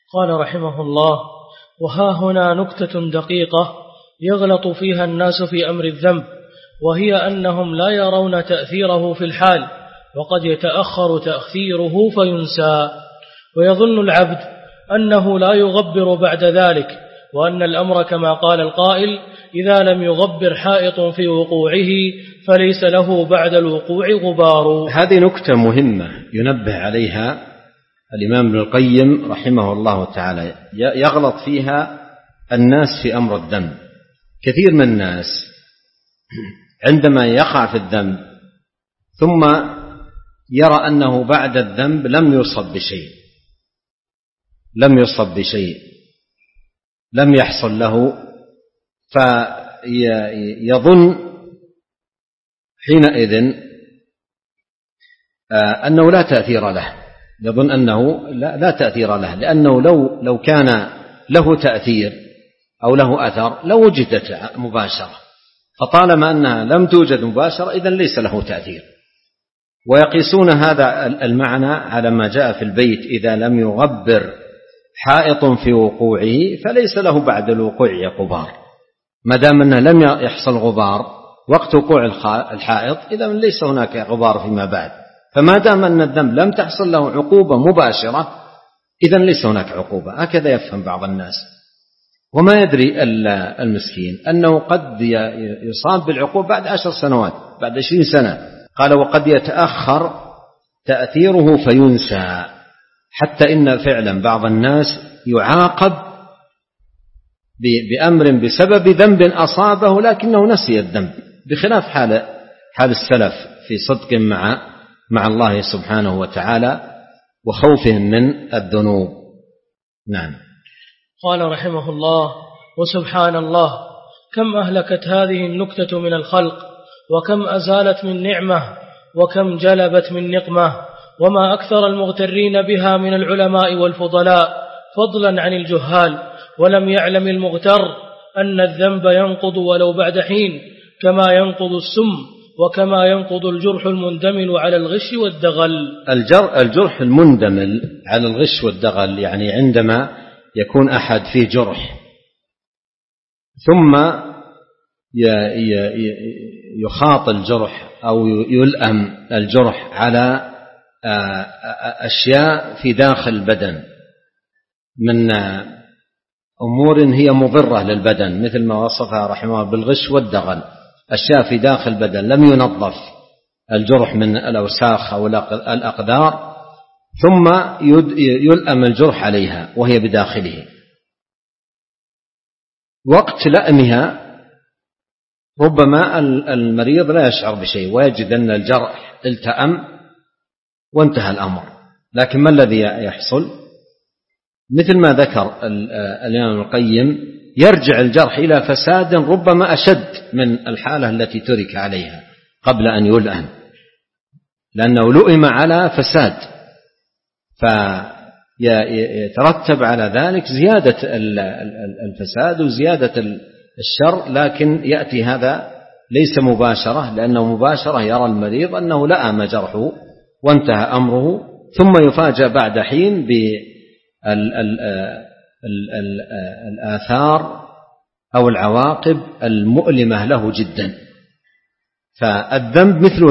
قال رحمه الله: وها هنا نكتة دقيقة يغلط فيها الناس في أمر الذنب، وهي أنهم لا يرون تأثيره في الحال، وقد يتأخر تأخيره فينسى، ويظن العبد أنه لا يغبر بعد ذلك، وأن الأمر كما قال القائل: إذا لم يغبر حائط في وقوعه فليس له بعد الوقوع غبار. هذه نكتة مهمة ينبه عليها الإمام ابن القيم رحمه الله تعالى، يغلط فيها الناس في أمر الذنب. كثير من الناس عندما يقع في الذنب ثم يرى أنه بعد الذنب لم يصب بشيء، لم يحصل له، فيظن حينئذ أنه لا تأثير له، يظن أنه لا تأثير له، لأنه لو كان له تأثير أو له أثر لوجدت مباشرة، فطالما أنها لم توجد مباشرة إذن ليس له تأثير. ويقيسون هذا المعنى على ما جاء في البيت: إذا لم يغبر حائط في وقوعه فليس له بعد الوقوع غبار. ما دام أنه لم يحصل غبار وقت وقوع الحائط إذا ليس هناك غبار فيما بعد، فما دام أن الذنب لم تحصل له عقوبة مباشرة إذن ليس هناك عقوبة. هكذا يفهم بعض الناس، وما يدري المسكين أنه قد يصاب بالعقوبة بعد 10 سنوات، بعد 20 سنة. قال: وقد يتأخر تأثيره فينسى، حتى إن فعلا بعض الناس يعاقب بأمر بسبب ذنب أصابه لكنه نسي الذنب، بخلاف حال السلف في صدق مع الله سبحانه وتعالى وخوفهم من الذنوب. نعم. قال رحمه الله: وسبحان الله، كم أهلكت هذه النكتة من الخلق، وكم أزالت من نعمة، وكم جلبت من نقمة، وما أكثر المغترين بها من العلماء والفضلاء فضلا عن الجهال. ولم يعلم المغتر أن الذنب ينقض ولو بعد حين، كما ينقض السم، وكما ينقض الجرح المندمل على الغش والدغل. الجرح المندمل على الغش والدغل يعني عندما يكون أحد فيه جرح ثم يخاط الجرح أو يلأم الجرح على أشياء في داخل البدن من أمور هي مضرة للبدن، مثل ما وصفها رحمه الله بالغش والدغل، أشياء في داخل البدن لم ينظف الجرح من الأوساخ أو الأقدار، ثم يلأم الجرح عليها وهي بداخله. وقت لأمها ربما المريض لا يشعر بشيء ويجد أن الجرح التأم وانتهى الأمر، لكن ما الذي يحصل؟ مثل ما ذكر الإمام القيم: يرجع الجرح إلى فساد ربما أشد من الحالة التي ترك عليها قبل أن يلأم، لأنه لؤم على فساد، فيترتب على ذلك زيادة الفساد وزيادة الشر. لكن يأتي هذا ليس مباشرة، لأنه مباشرة يرى المريض أنه لأم جرحه وانتهى أمره، ثم يفاجأ بعد حين بالآثار أو العواقب المؤلمة له جدا. فالذنب مثل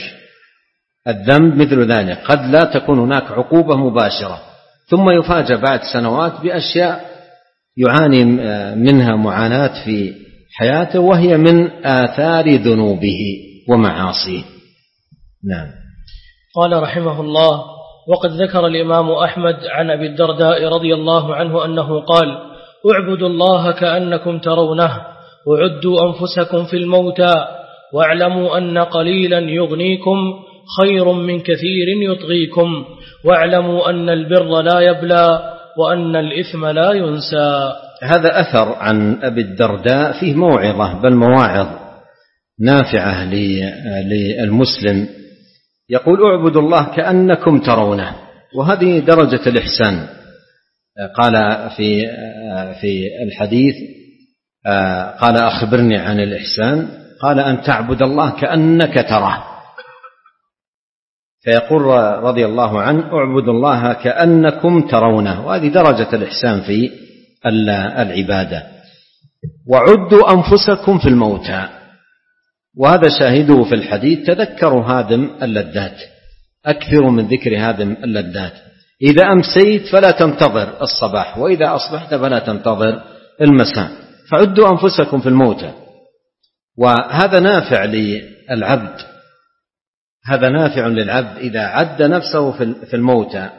ذلك، قد لا تكون هناك عقوبة مباشرة، ثم يفاجأ بعد سنوات بأشياء يعاني منها معاناة في حياته، وهي من آثار ذنوبه ومعاصيه. نعم. قال رحمه الله: وقد ذكر الإمام أحمد عن أبي الدرداء رضي الله عنه أنه قال: اعبدوا الله كأنكم ترونه، وعدوا أنفسكم في الموتى، واعلموا أن قليلا يغنيكم خير من كثير يطغيكم، واعلموا أن البر لا يبلى، وأن الإثم لا ينسى. هذا أثر عن أبي الدرداء فيه موعظة، بل مواعظ نافعة للمسلم. يقول: اعبدوا الله كأنكم ترونه، وهذه درجة الإحسان. قال في الحديث قال: أخبرني عن الإحسان. قال: أن تعبد الله كأنك تراه. فيقول رضي الله عنه: اعبدوا الله كأنكم ترونه. وهذه درجة الإحسان في العبادة. وعدوا أنفسكم في الموتى. وهذا شاهده في الحديث: تذكروا هادم اللذات، أكثروا من ذكر هادم اللذات. إذا أمسيت فلا تنتظر الصباح، وإذا أصبحت فلا تنتظر المساء. فعدوا أنفسكم في الموتى. وهذا نافع للعبد، هذا نافع للعبد إذا عد نفسه في الموتى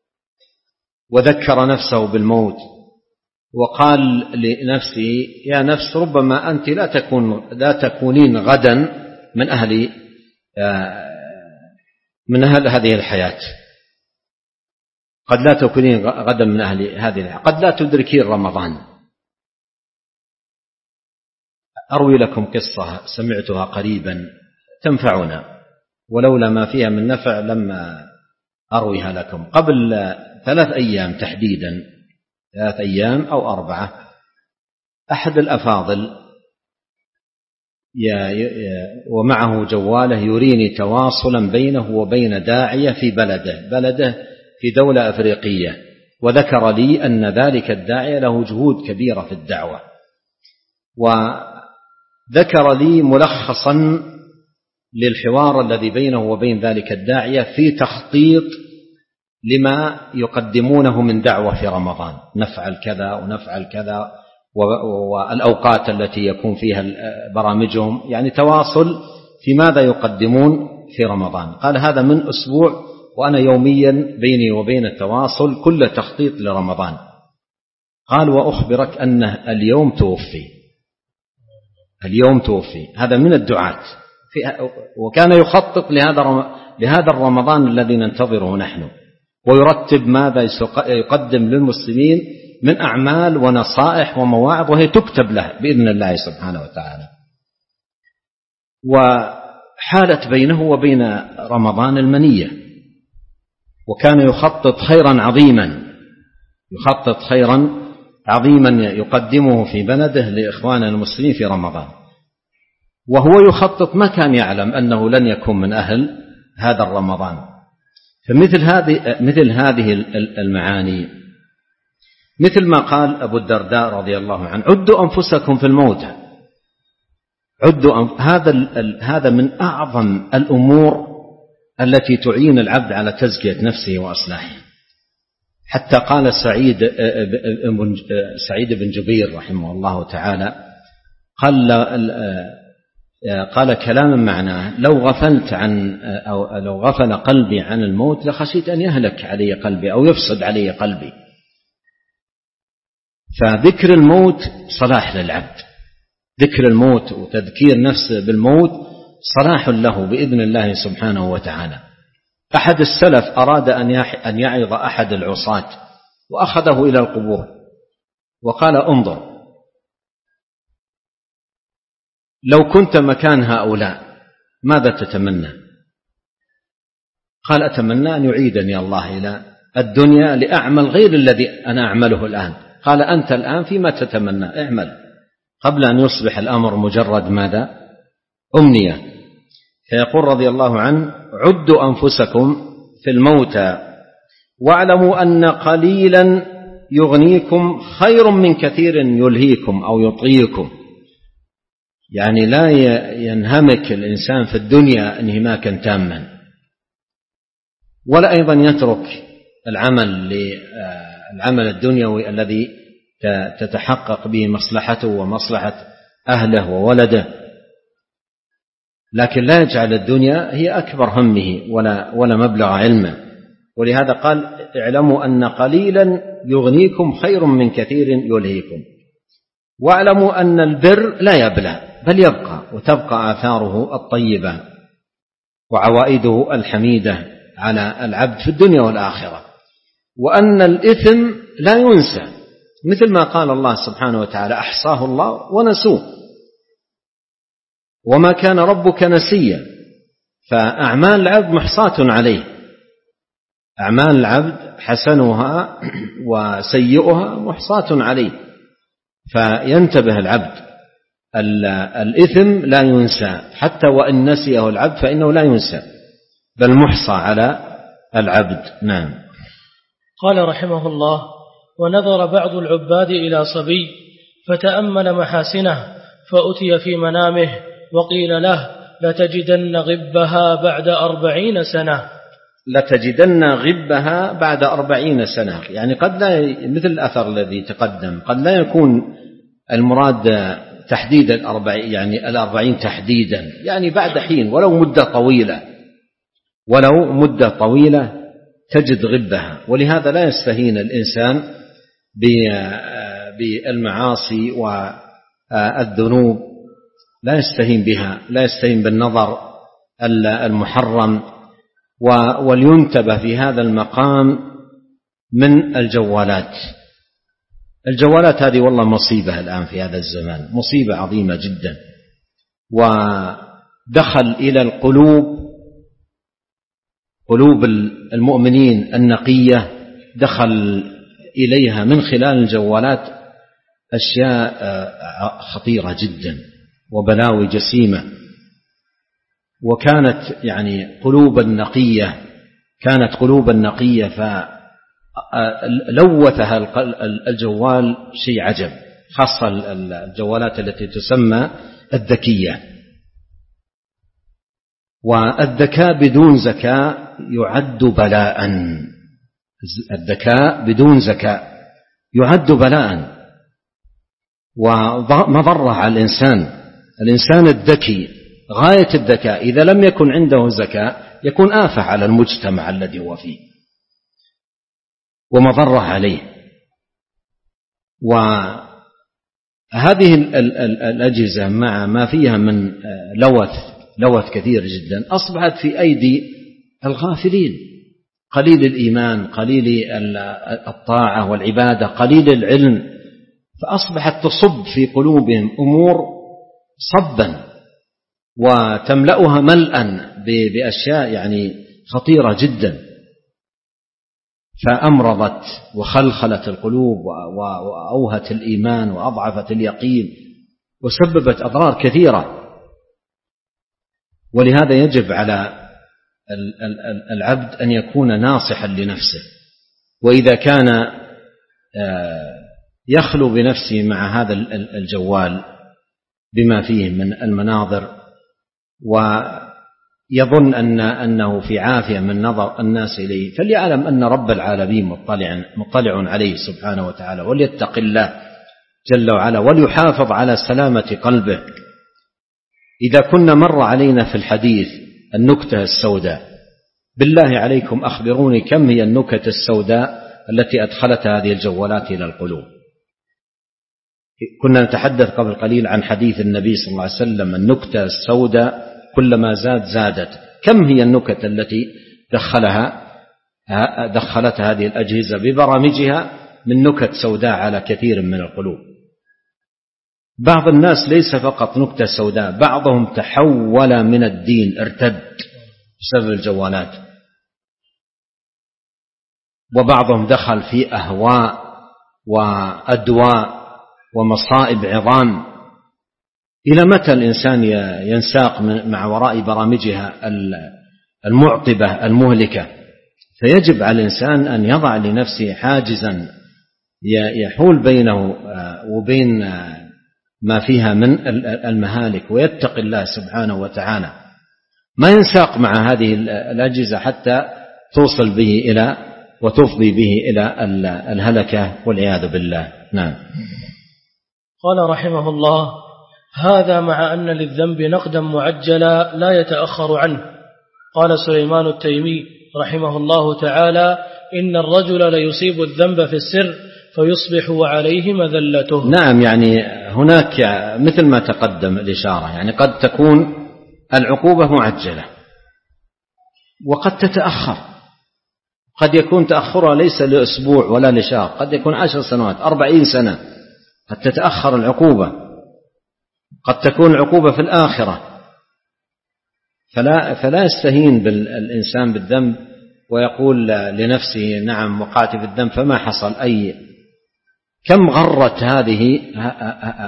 وذكر نفسه بالموت وقال لنفسه: يا نفس، ربما أنت لا تكونين غدا من أهل هذه الحياة، قد لا تكونين غدا من أهل هذه الحياة، قد لا تدركين رمضان. أروي لكم قصة سمعتها قريبا تنفعنا، ولولا ما فيها من نفع لما أرويها لكم. قبل 3 أيام تحديدا، 3 أيام أو 4، أحد الأفاضل ومعه جواله يريني تواصلا بينه وبين داعية في بلده في دولة أفريقية، وذكر لي أن ذلك الداعية له جهود كبيرة في الدعوة، وذكر لي ملخصا للحوار الذي بينه وبين ذلك الداعية في تخطيط لما يقدمونه من دعوة في رمضان: نفعل كذا ونفعل كذا، والأوقات التي يكون فيها برامجهم، يعني تواصل في ماذا يقدمون في رمضان. قال: هذا من أسبوع وأنا يوميا بيني وبين التواصل كل تخطيط لرمضان. قال: وأخبرك أنه اليوم توفي. هذا من الدعاة، وكان يخطط لهذا الرمضان الذي ننتظره نحن، ويرتب ماذا يقدم للمسلمين من أعمال ونصائح ومواعظ، وهي تكتب له بإذن الله سبحانه وتعالى. وحالت بينه وبين رمضان المنية، وكان يخطط خيرا عظيما يقدمه في بلده لإخوان المسلمين في رمضان، وهو يخطط ما كان يعلم أنه لن يكون من أهل هذا الرمضان. فمثل هذه المعاني، مثل ما قال أبو الدرداء رضي الله عنه: عدوا أنفسكم في الموتى. هذا من أعظم الأمور التي تعين العبد على تزكية نفسه وأصلاحه. حتى قال سعيد بن جبير رحمه الله تعالى، قال كلاما معناه: لو غفل قلبي عن الموت لخشيت أن يهلك علي قلبي أو يفسد علي قلبي. فذكر الموت صلاح للعبد، ذكر الموت وتذكير نفسه بالموت صلاح له بإذن الله سبحانه وتعالى. أحد السلف أراد أن يعظ أحد العصاة وأخذه إلى القبور وقال: انظر، لو كنت مكان هؤلاء ماذا تتمنى؟ قال: أتمنى أن يعيدني الله إلى الدنيا لأعمل غير الذي أنا أعمله الآن. قال: أنت الآن فيما تتمنى اعمل قبل أن يصبح الأمر مجرد ماذا؟ أمنية. فيقول رضي الله عنه: عدوا أنفسكم في الموتى واعلموا أن قليلا يغنيكم خير من كثير يلهيكم أو يطغيكم. يعني لا ينهمك الإنسان في الدنيا انهماكا تاما، ولا أيضا يترك العمل الدنيوي الذي تتحقق به مصلحته ومصلحة أهله وولده، لكن لا يجعل الدنيا هي أكبر همه ولا مبلغ علمه. ولهذا قال: اعلموا أن قليلا يغنيكم خير من كثير يلهيكم، واعلموا أن البر لا يبلى بل يبقى، وتبقى آثاره الطيبة وعوائده الحميدة على العبد في الدنيا والآخرة، وأن الإثم لا ينسى، مثل ما قال الله سبحانه وتعالى: أحصاه الله ونسوه، وما كان ربك نسيا. فأعمال العبد محصاة عليه، أعمال العبد حسنها وسيئها محصاة عليه، فينتبه العبد. الإثم لا ينسى، حتى وإن نسيه العبد فإنه لا ينسى، بل محصى على العبد. نعم. قال رحمه الله: ونظر بعض العباد إلى صبي فتأمل محاسنه فأتي في منامه وقيل له: لتجدن غبها بعد 40 سنة. لتجدن غبها بعد 40 سنة، يعني قد لا، مثل الأثر الذي تقدم، قد لا يكون المراد تحديد 40، يعني 40 تحديدا، يعني بعد حين ولو مدة طويلة تجد غبها. ولهذا لا يستهين الإنسان بالمعاصي والذنوب، لا يستهين بها، لا يستهين بالنظر المحرم. ولينتبه في هذا المقام من الجوالات هذه والله مصيبة الآن في هذا الزمان، مصيبة عظيمة جدا، ودخل إلى قلوب المؤمنين النقية، دخل إليها من خلال الجوالات أشياء خطيرة جدا وبلاوي جسيمة. وكانت يعني قلوب النقية فلوثها الجوال شيء عجب، خاصة الجوالات التي تسمى الذكية. والذكاء بدون زكاة يعد بلاء، الذكاء بدون زكاة يعد بلاء ومضرة على الإنسان الذكي غاية الذكاء إذا لم يكن عنده زكاة يكون آفة على المجتمع الذي هو فيه ومضرة عليه. وهذه الأجهزة مع ما فيها من لوث كثير جدا أصبحت في أيدي الغافلين، قليل الإيمان، قليل الطاعة والعبادة، قليل العلم، فأصبحت تصب في قلوبهم أمور صبا وتملأها ملأ بأشياء يعني خطيرة جدا، فأمرضت وخلخلت القلوب وأوهت الإيمان وأضعفت اليقين وسببت أضرار كثيرة. ولهذا يجب على العبد أن يكون ناصحا لنفسه، وإذا كان يخلو بنفسه مع هذا الجوال بما فيه من المناظر ويظن أنه في عافية من نظر الناس إليه، فليعلم أن رب العالمين مطلع عليه سبحانه وتعالى، وليتق الله جل وعلا وليحافظ على سلامة قلبه. إذا كنا مر علينا في الحديث النكتة السوداء، بالله عليكم أخبروني كم هي النكت السوداء التي أدخلتها هذه الجوالات إلى القلوب. كنا نتحدث قبل قليل عن حديث النبي صلى الله عليه وسلم: النكتة السوداء كلما زادت. كم هي النكت التي دخلتها هذه الأجهزة ببرامجها من نكت سوداء على كثير من القلوب. بعض الناس ليس فقط نكتة سوداء، بعضهم تحول من الدين، ارتد بسبب الجوالات، وبعضهم دخل في أهواء وأدواء ومصائب عظام. إلى متى الإنسان ينساق مع وراء برامجها المعطبة المهلكة؟ فيجب على الإنسان أن يضع لنفسه حاجزا يحول بينه وبين ما فيها من المهالك، ويتق الله سبحانه وتعالى، ما ينساق مع هذه الأجهزة حتى توصل به إلى وتفضي به إلى الهلكة والعياذ بالله. نعم. قال رحمه الله: هذا مع أن للذنب نقدا معجلا لا يتأخر عنه. قال سليمان التيمي رحمه الله تعالى: إن الرجل ليصيب الذنب في السر فيصبح وعليه مذلته. نعم، يعني هناك مثل ما تقدم الإشارة، يعني قد تكون العقوبة معجلة وقد تتأخر، قد يكون تأخرها ليس لأسبوع ولا لشهر، قد يكون 10 سنوات 40 سنة، قد تتأخر العقوبة، قد تكون العقوبة في الآخرة. فلا يستهين بالإنسان بالذنب ويقول لنفسه نعم وقعت في الذنب فما حصل كم غرت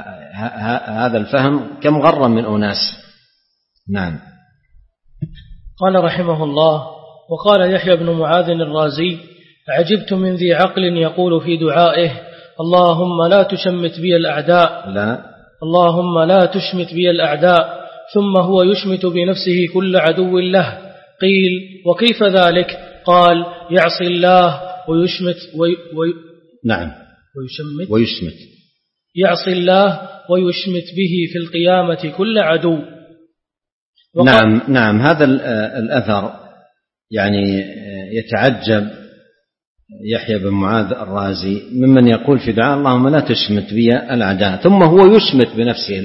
هذا الفهم، كم غر من أناس. نعم. قال رحمه الله: وقال يحيى بن معاذ الرازي: عجبت من ذي عقل يقول في دعائه: اللهم لا تشمت بي الأعداء، اللهم لا تشمت بي الأعداء، ثم هو يشمت بنفسه كل عدو له. قيل: وكيف ذلك؟ قال: يعصي الله ويشمت نعم ويشمت يعصي الله ويشمت به في القيامة كل عدو. نعم هذا الأثر يعني يتعجب يحيى بن معاذ الرازي ممن يقول في دعاء: اللهم لا تشمت بي الأعداء، ثم هو يشمت بنفسه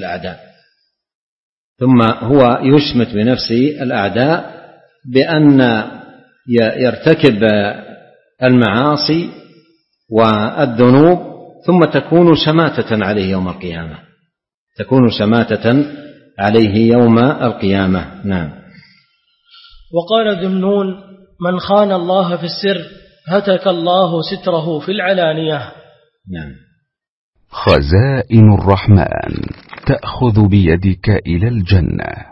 الأعداء بأن يرتكب المعاصي والذنوب ثم تكون شماتة عليه يوم القيامة. نعم. وقال ذمنون: من خان الله في السر هتك الله ستره في العلانية. نعم. خزائن الرحمن تأخذ بيدك إلى الجنة.